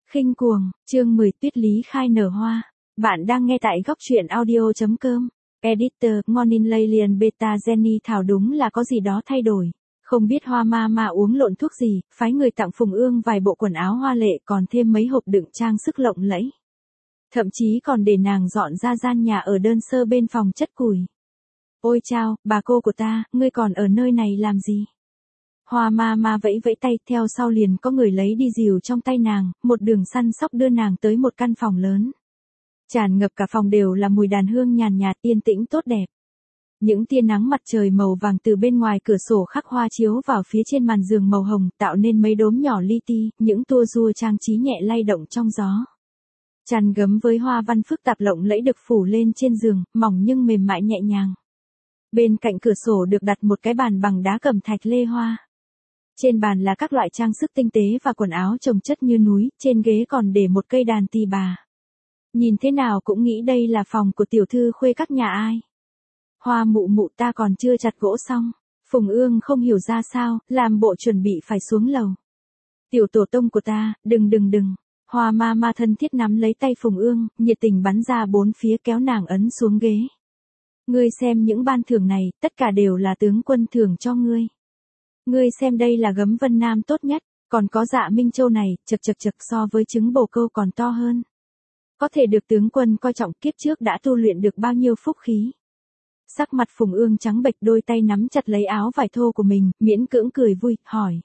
Khinh cuồng, chương 10 Tuyết lý khai nở hoa. Bạn đang nghe tại góc truyện audio.com. Editor, Morning Lilian Beta Jenny Thảo đúng là có gì đó thay đổi. Không biết Hoa Ma uống lộn thuốc gì, phái người tặng Phùng Ương vài bộ quần áo hoa lệ còn thêm mấy hộp đựng trang sức lộng lẫy. Thậm chí còn để nàng dọn ra gian nhà ở đơn sơ bên phòng chất củi. Ôi chao, bà cô của ta, ngươi còn ở nơi này làm gì? Hoa Ma vẫy vẫy tay, theo sau liền có người lấy đi rìu trong tay nàng, một đường săn sóc đưa nàng tới một căn phòng lớn. Tràn ngập cả phòng đều là mùi đàn hương nhàn nhạt yên tĩnh tốt đẹp. Những tia nắng mặt trời màu vàng từ bên ngoài cửa sổ khắc hoa chiếu vào phía trên màn giường màu hồng, tạo nên mấy đốm nhỏ li ti, những tua rua trang trí nhẹ lay động trong gió. Chăn gấm với hoa văn phức tạp lộng lẫy được phủ lên trên giường, mỏng nhưng mềm mại nhẹ nhàng. Bên cạnh cửa sổ được đặt một cái bàn bằng đá cẩm thạch lê hoa. Trên bàn là các loại trang sức tinh tế và quần áo chồng chất như núi, trên ghế còn để một cây đàn tỳ bà. Nhìn thế nào cũng nghĩ đây là phòng của tiểu thư khuê các nhà ai. Hoa mụ ta còn chưa chặt gỗ xong. Phùng Ương không hiểu ra sao, làm bộ chuẩn bị phải xuống lầu. Tiểu tổ tông của ta, đừng. Hoa Ma thân thiết nắm lấy tay Phùng Ương, nhiệt tình bắn ra bốn phía kéo nàng ấn xuống ghế. Ngươi xem những ban thưởng này, tất cả đều là tướng quân thưởng cho ngươi. Ngươi xem đây là gấm vân nam tốt nhất, còn có dạ minh châu này, chật so với trứng bồ câu còn to hơn. Có thể được tướng quân coi trọng, kiếp trước đã tu luyện được bao nhiêu phúc khí. Sắc mặt Phùng Ương trắng bệch, đôi tay nắm chặt lấy áo vải thô của mình, miễn cưỡng cười vui, hỏi.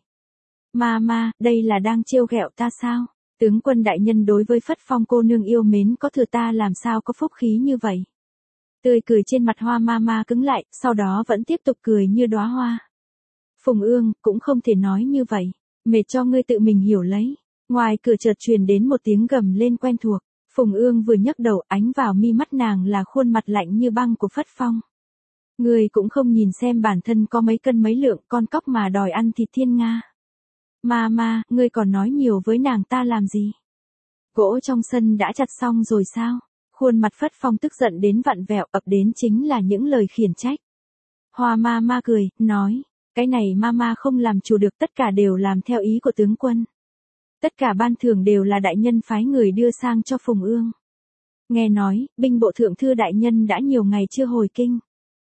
Ma, đây là đang trêu ghẹo ta sao? Tướng quân đại nhân đối với Phất Phong cô nương yêu mến có thừa ta làm sao có phúc khí như vậy? Tươi cười trên mặt Hoa Ma cứng lại, sau đó vẫn tiếp tục cười như đóa hoa. Phùng Ương, cũng không thể nói như vậy, mệt cho ngươi tự mình hiểu lấy. Ngoài cửa chợt truyền đến một tiếng gầm lên quen thuộc, Phùng Ương vừa nhấc đầu, ánh vào mi mắt nàng là khuôn mặt lạnh như băng của Phất Phong. Ngươi cũng không nhìn xem bản thân có mấy cân mấy lượng, con cóc mà đòi ăn thịt thiên nga. Ma, ngươi còn nói nhiều với nàng ta làm gì? Gỗ trong sân đã chặt xong rồi sao? Khuôn mặt Phất Phong tức giận đến vặn vẹo, ập đến chính là những lời khiển trách. Hoa Ma cười, nói. Cái này Ma không làm chủ được, tất cả đều làm theo ý của tướng quân. Tất cả ban thưởng đều là đại nhân phái người đưa sang cho Phùng Ương. Nghe nói, binh bộ thượng thư đại nhân đã nhiều ngày chưa hồi kinh.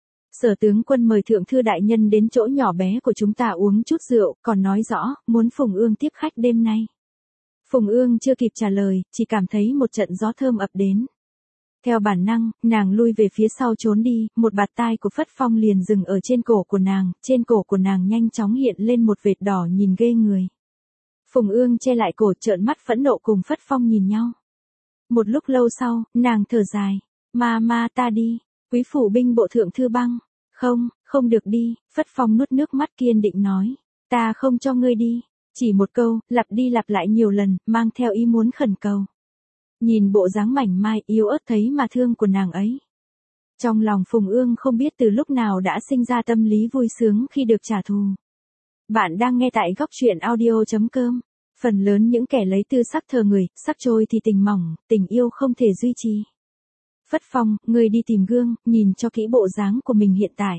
Sở tướng quân mời thượng thư đại nhân đến chỗ nhỏ bé của chúng ta uống chút rượu, còn nói rõ, muốn Phùng Ương tiếp khách đêm nay. Phùng Ương chưa kịp trả lời, chỉ cảm thấy một trận gió thơm ập đến. Theo bản năng, nàng lui về phía sau trốn đi, một bạt tai của Phất Phong liền dừng ở trên cổ của nàng, trên cổ của nàng nhanh chóng hiện lên một vệt đỏ nhìn ghê người. Phùng Ương che lại cổ, trợn mắt phẫn nộ cùng Phất Phong nhìn nhau. Một lúc lâu sau, nàng thở dài, Ma ta đi, quý phủ binh bộ thượng thư băng, không được đi, Phất Phong nuốt nước mắt kiên định nói, ta không cho ngươi đi, chỉ một câu, lặp đi lặp lại nhiều lần, mang theo ý muốn khẩn cầu. Nhìn bộ dáng mảnh mai yếu ớt thấy mà thương của nàng ấy. Trong lòng Phùng Ương không biết từ lúc nào đã sinh ra tâm lý vui sướng khi được trả thù. Bạn đang nghe tại góc truyện audio.com. Phần lớn những kẻ lấy tư sắc thờ người, sắc trôi thì tình mỏng, tình yêu không thể duy trì. Phất Phong, người đi tìm gương, nhìn cho kỹ bộ dáng của mình hiện tại.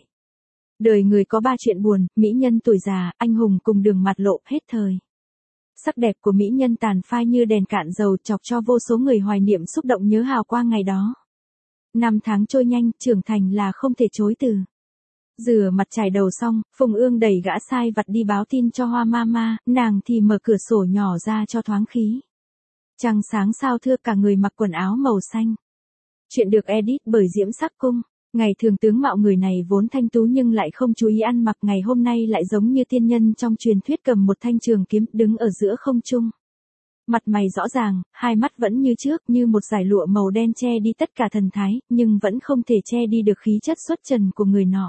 Đời người có ba chuyện buồn, mỹ nhân tuổi già, anh hùng cùng đường mặt lộ hết thời. Sắc đẹp của mỹ nhân tàn phai như đèn cạn dầu, chọc cho vô số người hoài niệm xúc động nhớ hào quang ngày đó. Năm tháng trôi nhanh, trưởng thành là không thể chối từ. Rửa mặt chải đầu xong, Phùng Ương đẩy gã sai vặt đi báo tin cho Hoa Ma, nàng thì mở cửa sổ nhỏ ra cho thoáng khí. Trăng sáng sao thưa, cả người mặc quần áo màu xanh. Chuyện được edit bởi Diễm Sắc Cung. Ngày thường tướng mạo người này vốn thanh tú nhưng lại không chú ý ăn mặc, ngày hôm nay lại giống như tiên nhân trong truyền thuyết cầm một thanh trường kiếm đứng ở giữa không trung. Mặt mày rõ ràng, hai mắt vẫn như trước, như một dải lụa màu đen che đi tất cả thần thái, nhưng vẫn không thể che đi được khí chất xuất trần của người nọ.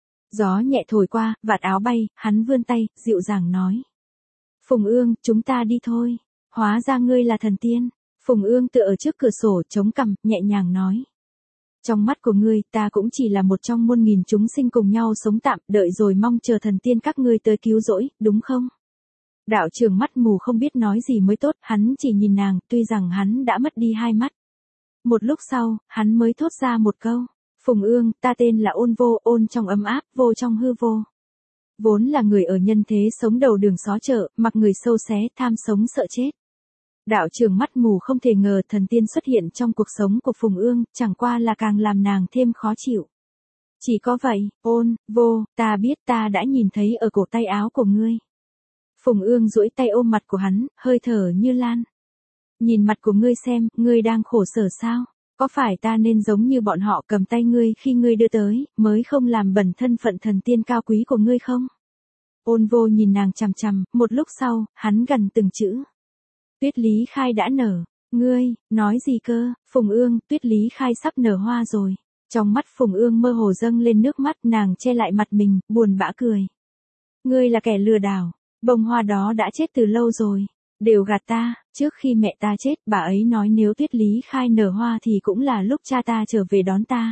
Gió nhẹ thổi qua, vạt áo bay, hắn vươn tay, dịu dàng nói. Phùng Ương, chúng ta đi thôi. Hóa ra ngươi là thần tiên. Phùng Ương tựa ở trước cửa sổ, chống cằm, nhẹ nhàng nói. Trong mắt của ngươi, ta cũng chỉ là một trong muôn nghìn chúng sinh cùng nhau sống tạm, đợi rồi mong chờ thần tiên các ngươi tới cứu rỗi, đúng không? Đạo trưởng mắt mù không biết nói gì mới tốt, hắn chỉ nhìn nàng, tuy rằng hắn đã mất đi hai mắt. Một lúc sau, hắn mới thốt ra một câu. Phùng Ương, ta tên là Ôn Vô, ôn trong ấm áp, vô trong hư vô. Vốn là người ở nhân thế sống đầu đường xó chợ, mặc người sâu xé, tham sống sợ chết. Đạo trưởng mắt mù không thể ngờ thần tiên xuất hiện trong cuộc sống của Phùng Ương, chẳng qua là càng làm nàng thêm khó chịu. Chỉ có vậy, ôn, vô, ta biết ta đã nhìn thấy ở cổ tay áo của ngươi. Phùng Ương duỗi tay ôm mặt của hắn, hơi thở như lan. Nhìn mặt của ngươi xem, ngươi đang khổ sở sao? Có phải ta nên giống như bọn họ cầm tay ngươi khi ngươi đưa tới, mới không làm bẩn thân phận thần tiên cao quý của ngươi không? Ôn vô nhìn nàng chằm chằm, một lúc sau, hắn gần từng chữ. Tuyết Lý Khai đã nở. Ngươi, nói gì cơ? Phùng Ương, Tuyết Lý Khai sắp nở hoa rồi. Trong mắt Phùng Ương mơ hồ dâng lên nước mắt, nàng che lại mặt mình, buồn bã cười. Ngươi là kẻ lừa đảo, bông hoa đó đã chết từ lâu rồi. Đều gạt ta, trước khi mẹ ta chết, bà ấy nói nếu Tuyết Lý Khai nở hoa thì cũng là lúc cha ta trở về đón ta.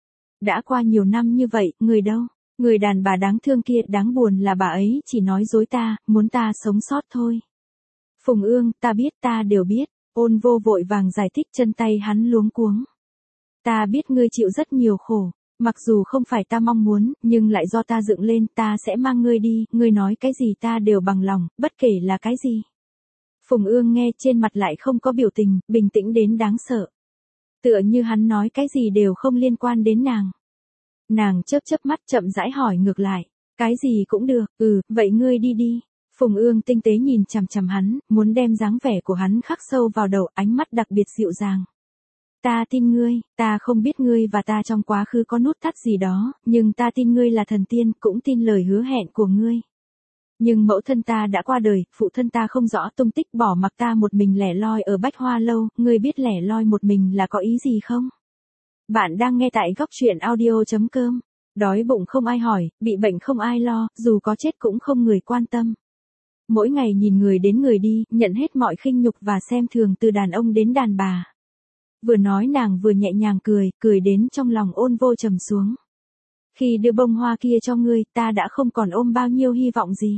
Đã qua nhiều năm như vậy, người đâu? Người đàn bà đáng thương kia, đáng buồn là bà ấy chỉ nói dối ta, muốn ta sống sót thôi. Phùng Ương, ta biết, ta đều biết. Ôn vô vội vàng giải thích, chân tay hắn luống cuống. Ta biết ngươi chịu rất nhiều khổ, mặc dù không phải ta mong muốn, nhưng lại do ta dựng lên, ta sẽ mang ngươi đi, ngươi nói cái gì ta đều bằng lòng, bất kể là cái gì. Phùng Ương nghe trên mặt lại không có biểu tình, bình tĩnh đến đáng sợ. Tựa như hắn nói cái gì đều không liên quan đến nàng. Nàng chớp chớp mắt chậm rãi hỏi ngược lại, cái gì cũng được, vậy ngươi đi đi. Phùng Ương tinh tế nhìn chằm chằm hắn, muốn đem dáng vẻ của hắn khắc sâu vào đầu, ánh mắt đặc biệt dịu dàng. Ta tin ngươi, ta không biết ngươi và ta trong quá khứ có nút thắt gì đó, nhưng ta tin ngươi là thần tiên, cũng tin lời hứa hẹn của ngươi. Nhưng mẫu thân ta đã qua đời, phụ thân ta không rõ tung tích, bỏ mặc ta một mình lẻ loi ở Bách Hoa Lâu, ngươi biết lẻ loi một mình là có ý gì không? Bạn đang nghe tại góc truyện audio.com. Đói bụng không ai hỏi, bị bệnh không ai lo, dù có chết cũng không người quan tâm. Mỗi ngày nhìn người đến người đi, nhận hết mọi khinh nhục và xem thường từ đàn ông đến đàn bà. Vừa nói nàng vừa nhẹ nhàng cười đến trong lòng ôn vô trầm xuống. Khi đưa bông hoa kia cho ngươi, ta đã không còn ôm bao nhiêu hy vọng gì.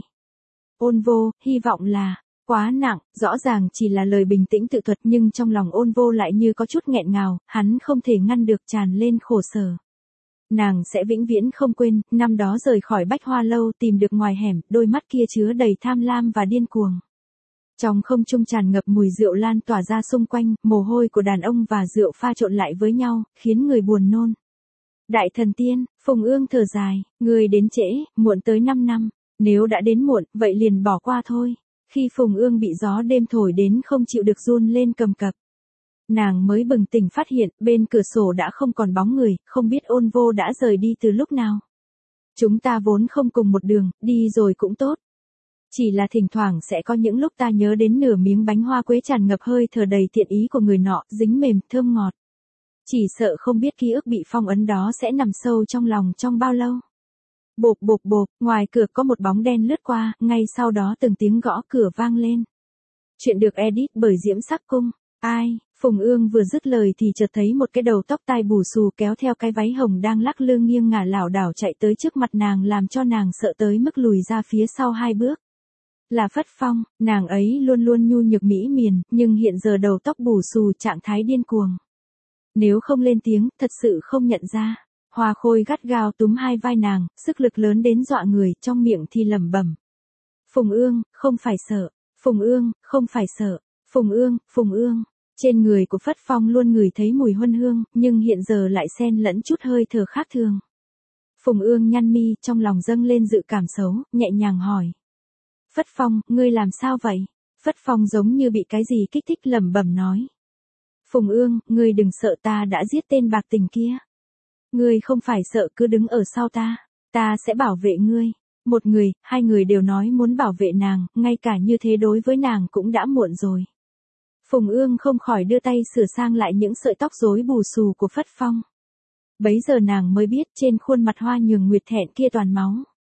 Ôn vô, hy vọng là, quá nặng, rõ ràng chỉ là lời bình tĩnh tự thuật nhưng trong lòng ôn vô lại như có chút nghẹn ngào, hắn không thể ngăn được tràn lên khổ sở. Nàng sẽ vĩnh viễn không quên, năm đó rời khỏi Bách Hoa Lâu tìm được ngoài hẻm, đôi mắt kia chứa đầy tham lam và điên cuồng. Trong không trung tràn ngập mùi rượu lan tỏa ra xung quanh, mồ hôi của đàn ông và rượu pha trộn lại với nhau, khiến người buồn nôn. Đại thần tiên, Phùng Ương thở dài, người đến trễ, muộn tới 5 năm, nếu đã đến muộn, vậy liền bỏ qua thôi. Khi Phùng Ương bị gió đêm thổi đến không chịu được run lên cầm cập. Nàng mới bừng tỉnh phát hiện, bên cửa sổ đã không còn bóng người, không biết ôn vô đã rời đi từ lúc nào. Chúng ta vốn không cùng một đường, đi rồi cũng tốt. Chỉ là thỉnh thoảng sẽ có những lúc ta nhớ đến nửa miếng bánh hoa quế tràn ngập hơi thở đầy thiện ý của người nọ, dính mềm, thơm ngọt. Chỉ sợ không biết ký ức bị phong ấn đó sẽ nằm sâu trong lòng trong bao lâu. Bộp bộp bộp, ngoài cửa có một bóng đen lướt qua, ngay sau đó từng tiếng gõ cửa vang lên. Chuyện được edit bởi Diễm Sắc Cung. Ai? Phùng Ương vừa dứt lời thì chợt thấy một cái đầu tóc tai bù xù kéo theo cái váy hồng đang lắc lư nghiêng ngả lảo đảo chạy tới trước mặt nàng, làm cho nàng sợ tới mức lùi ra phía sau 2 bước. Là Phất Phong, nàng ấy luôn luôn nhu nhược mỹ miền, nhưng hiện giờ đầu tóc bù xù, trạng thái điên cuồng. Nếu không lên tiếng, thật sự không nhận ra. Hoa Khôi gắt gao túm hai vai nàng, sức lực lớn đến dọa người, trong miệng thì lẩm bẩm. Phùng Ương, không phải sợ. Phùng Ương, không phải sợ. Phùng Ương, Phùng Ương. Trên người của Phất Phong luôn ngửi thấy mùi huân hương, nhưng hiện giờ lại xen lẫn chút hơi thở khác thường. Phùng Ương nhăn mi, trong lòng dâng lên dự cảm xấu, nhẹ nhàng hỏi. Phất Phong, ngươi làm sao vậy? Phất Phong giống như bị cái gì kích thích, lẩm bẩm nói. Phùng Ương, ngươi đừng sợ, ta đã giết tên bạc tình kia. Ngươi không phải sợ, cứ đứng ở sau ta sẽ bảo vệ ngươi. Một người, 2 người đều nói muốn bảo vệ nàng, ngay cả như thế đối với nàng cũng đã muộn rồi. Phùng Ương không khỏi đưa tay sửa sang lại những sợi tóc rối bù xù của Phất Phong. Bấy giờ nàng mới biết trên khuôn mặt hoa nhường nguyệt thẹn kia toàn máu.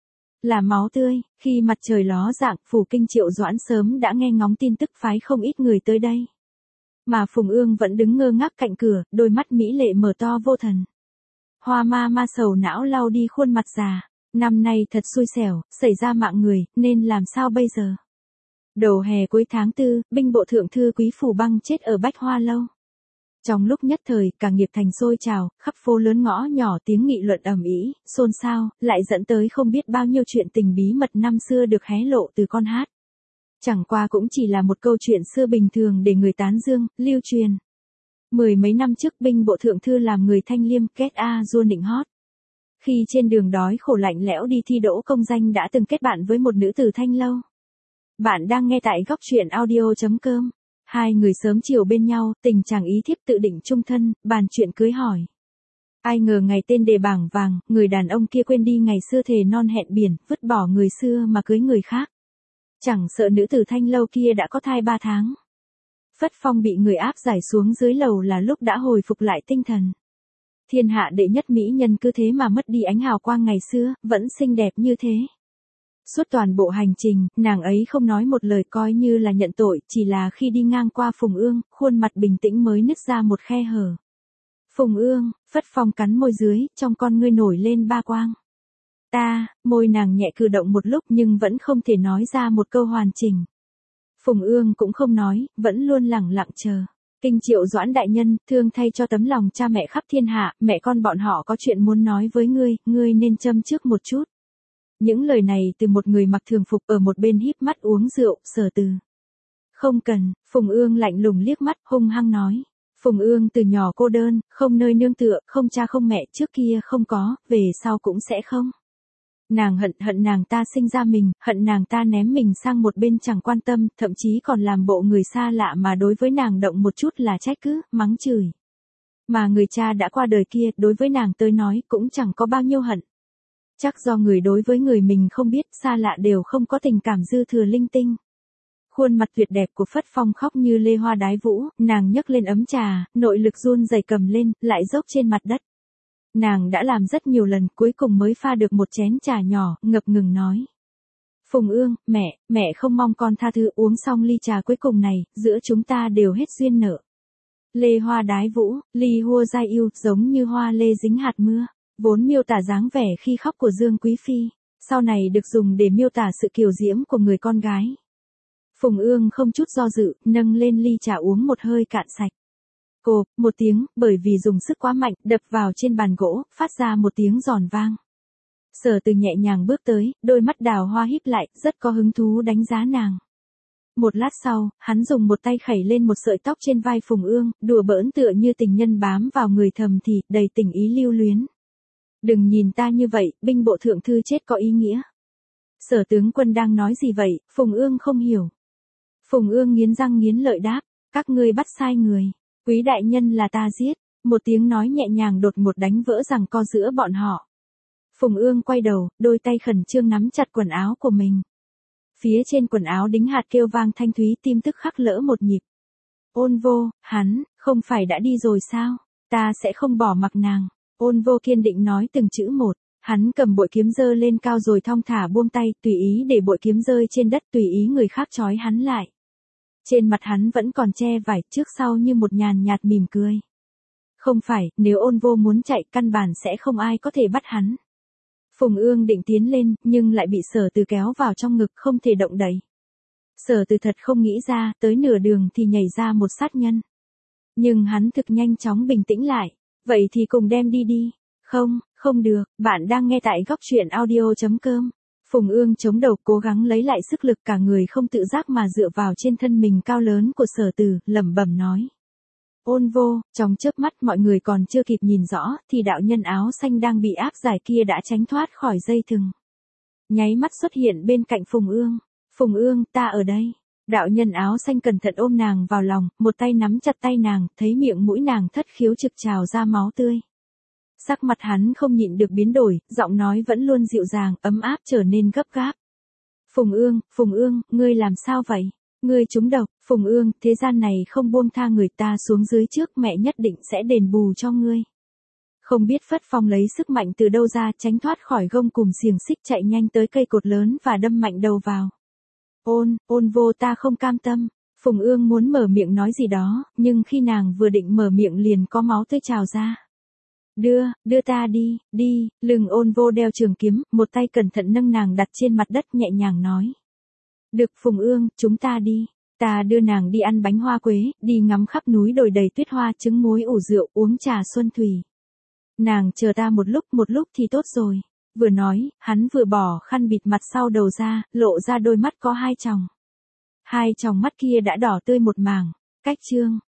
Là máu tươi. Khi mặt trời ló dạng, Phủ Kinh Triệu Doãn sớm đã nghe ngóng tin tức phái không ít người tới đây. Mà Phùng Ương vẫn đứng ngơ ngác cạnh cửa, đôi mắt mỹ lệ mở to vô thần. Hoa ma ma sầu não lau đi khuôn mặt già. Năm nay thật xui xẻo, xảy ra mạng người, nên làm sao bây giờ? Đầu hè cuối tháng 4, binh bộ thượng thư Quý Phủ Băng chết ở Bách Hoa Lâu. Trong lúc nhất thời, cả nghiệp thành sôi trào, khắp phố lớn ngõ nhỏ tiếng nghị luận ầm ĩ, xôn xao, lại dẫn tới không biết bao nhiêu chuyện tình bí mật năm xưa được hé lộ từ con hát. Chẳng qua cũng chỉ là một câu chuyện xưa bình thường để người tán dương, lưu truyền. Mười mấy năm trước binh bộ thượng thư làm người Thanh Liêm kết a dua nịnh hót. Khi trên đường đói khổ lạnh lẽo đi thi đỗ công danh đã từng kết bạn với một nữ tử Thanh Lâu. Bạn đang nghe tại góc truyện audio.com. Hai người sớm chiều bên nhau, tình chàng ý thiếp tự định chung thân, bàn chuyện cưới hỏi. Ai ngờ ngày tên đề bảng vàng, người đàn ông kia quên đi ngày xưa thề non hẹn biển, vứt bỏ người xưa mà cưới người khác. Chẳng sợ nữ tử Thanh Lâu kia đã có thai 3 tháng. Phất Phong bị người áp giải xuống dưới lầu là lúc đã hồi phục lại tinh thần. Thiên hạ đệ nhất mỹ nhân cứ thế mà mất đi ánh hào quang ngày xưa, vẫn xinh đẹp như thế. Suốt toàn bộ hành trình, nàng ấy không nói một lời coi như là nhận tội, chỉ là khi đi ngang qua Phùng Ương, khuôn mặt bình tĩnh mới nứt ra một khe hở. Phùng Ương, Phất Phong cắn môi dưới, trong con ngươi nổi lên ba quang. Môi nàng nhẹ cử động một lúc nhưng vẫn không thể nói ra một câu hoàn chỉnh. Phùng Ương cũng không nói, vẫn luôn lẳng lặng chờ. Kinh Triệu Doãn đại nhân, thương thay cho tấm lòng cha mẹ khắp thiên hạ, mẹ con bọn họ có chuyện muốn nói với ngươi nên châm trước một chút. Những lời này từ một người mặc thường phục ở một bên híp mắt uống rượu, Sở Từ. Không cần, Phùng Ương lạnh lùng liếc mắt, hung hăng nói. Phùng Ương từ nhỏ cô đơn, không nơi nương tựa, không cha không mẹ, trước kia không có, về sau cũng sẽ không. Nàng hận nàng ta sinh ra mình, hận nàng ta ném mình sang một bên chẳng quan tâm, thậm chí còn làm bộ người xa lạ mà đối với nàng động một chút là trách cứ, mắng chửi. Mà người cha đã qua đời kia, đối với nàng tới nói cũng chẳng có bao nhiêu hận. Chắc do người đối với người mình không biết, xa lạ đều không có tình cảm dư thừa linh tinh. Khuôn mặt tuyệt đẹp của Phất Phong khóc như lê hoa đái vũ, nàng nhấc lên ấm trà, nội lực run rẩy cầm lên, lại dốc trên mặt đất. Nàng đã làm rất nhiều lần, cuối cùng mới pha được một chén trà nhỏ, ngập ngừng nói. Phùng Ương, mẹ không mong con tha thứ, uống xong ly trà cuối cùng này, giữa chúng ta đều hết duyên nợ. Lê hoa đái vũ, ly hua giai yêu, giống như hoa lê dính hạt mưa, vốn miêu tả dáng vẻ khi khóc của Dương Quý Phi, sau này được dùng để miêu tả sự kiều diễm của người con gái. Phùng Ương không chút do dự, nâng lên ly trà uống một hơi cạn sạch. Cộp, một tiếng, bởi vì dùng sức quá mạnh, đập vào trên bàn gỗ, phát ra một tiếng giòn vang. Sở Từ nhẹ nhàng bước tới, đôi mắt đào hoa híp lại, rất có hứng thú đánh giá nàng. Một lát sau, hắn dùng một tay khẩy lên một sợi tóc trên vai Phùng Ương, đùa bỡn tựa như tình nhân bám vào người thầm thì, đầy tình ý lưu luyến. Đừng nhìn ta như vậy, binh bộ thượng thư chết có ý nghĩa. Sở tướng quân đang nói gì vậy, Phùng Ương không hiểu. Phùng Ương nghiến răng nghiến lợi đáp, các ngươi bắt sai người. Quý đại nhân là ta giết, một tiếng nói nhẹ nhàng đột ngột đánh vỡ giằng co giữa bọn họ. Phùng Ương quay đầu, đôi tay khẩn trương nắm chặt quần áo của mình. Phía trên quần áo đính hạt kêu vang thanh thúy, tim tức khắc lỡ một nhịp. Ôn Vô, hắn, không phải đã đi rồi sao? Ta sẽ không bỏ mặc nàng. Ôn Vô kiên định nói từng chữ một. Hắn cầm bội kiếm giơ lên cao rồi thong thả buông tay, tùy ý để bội kiếm rơi trên đất, tùy ý người khác trói hắn lại. Trên mặt hắn vẫn còn che vải, trước sau như một nhàn nhạt mỉm cười. Không phải, nếu Ôn Vô muốn chạy, căn bản sẽ không ai có thể bắt hắn. Phùng Ương định tiến lên, nhưng lại bị Sở Từ kéo vào trong ngực, không thể động đậy. Sở Từ thật không nghĩ ra, tới nửa đường thì nhảy ra một sát nhân. Nhưng hắn thực nhanh chóng bình tĩnh lại. Vậy thì cùng đem đi. Không được, bạn đang nghe tại góc truyện audio.com. Phùng Ương chống đầu cố gắng lấy lại sức lực, cả người không tự giác mà dựa vào trên thân mình cao lớn của Sở Từ, lẩm bẩm nói. Ôn Vô, trong chớp mắt mọi người còn chưa kịp nhìn rõ, thì đạo nhân áo xanh đang bị áp giải kia đã tránh thoát khỏi dây thừng. Nháy mắt xuất hiện bên cạnh Phùng Ương. Phùng Ương, ta ở đây. Đạo nhân áo xanh cẩn thận ôm nàng vào lòng, một tay nắm chặt tay nàng, thấy miệng mũi nàng thất khiếu trực trào ra máu tươi. Sắc mặt hắn không nhịn được biến đổi, giọng nói vẫn luôn dịu dàng, ấm áp trở nên gấp gáp. Phùng Ương, ngươi làm sao vậy? Ngươi trúng độc, Phùng Ương, thế gian này không buông tha người, ta xuống dưới trước, mẹ nhất định sẽ đền bù cho ngươi. Không biết Phất Phong lấy sức mạnh từ đâu ra, tránh thoát khỏi gông cùm xiềng xích, chạy nhanh tới cây cột lớn và đâm mạnh đầu vào. Ôn Vô, ta không cam tâm. Phùng Ương muốn mở miệng nói gì đó, nhưng khi nàng vừa định mở miệng liền có máu tươi trào ra. Đưa ta đi, lưng Ôn Vô đeo trường kiếm, một tay cẩn thận nâng nàng đặt trên mặt đất, nhẹ nhàng nói. Được Phùng Ương, chúng ta đi. Ta đưa nàng đi ăn bánh hoa quế, đi ngắm khắp núi đồi đầy tuyết hoa, trứng muối ủ rượu, uống trà xuân thủy. Nàng chờ ta một lúc thì tốt rồi. Vừa nói, hắn vừa bỏ khăn bịt mặt sau đầu ra, lộ ra đôi mắt có hai tròng. Hai tròng mắt kia đã đỏ tươi một mảng. Cách chương.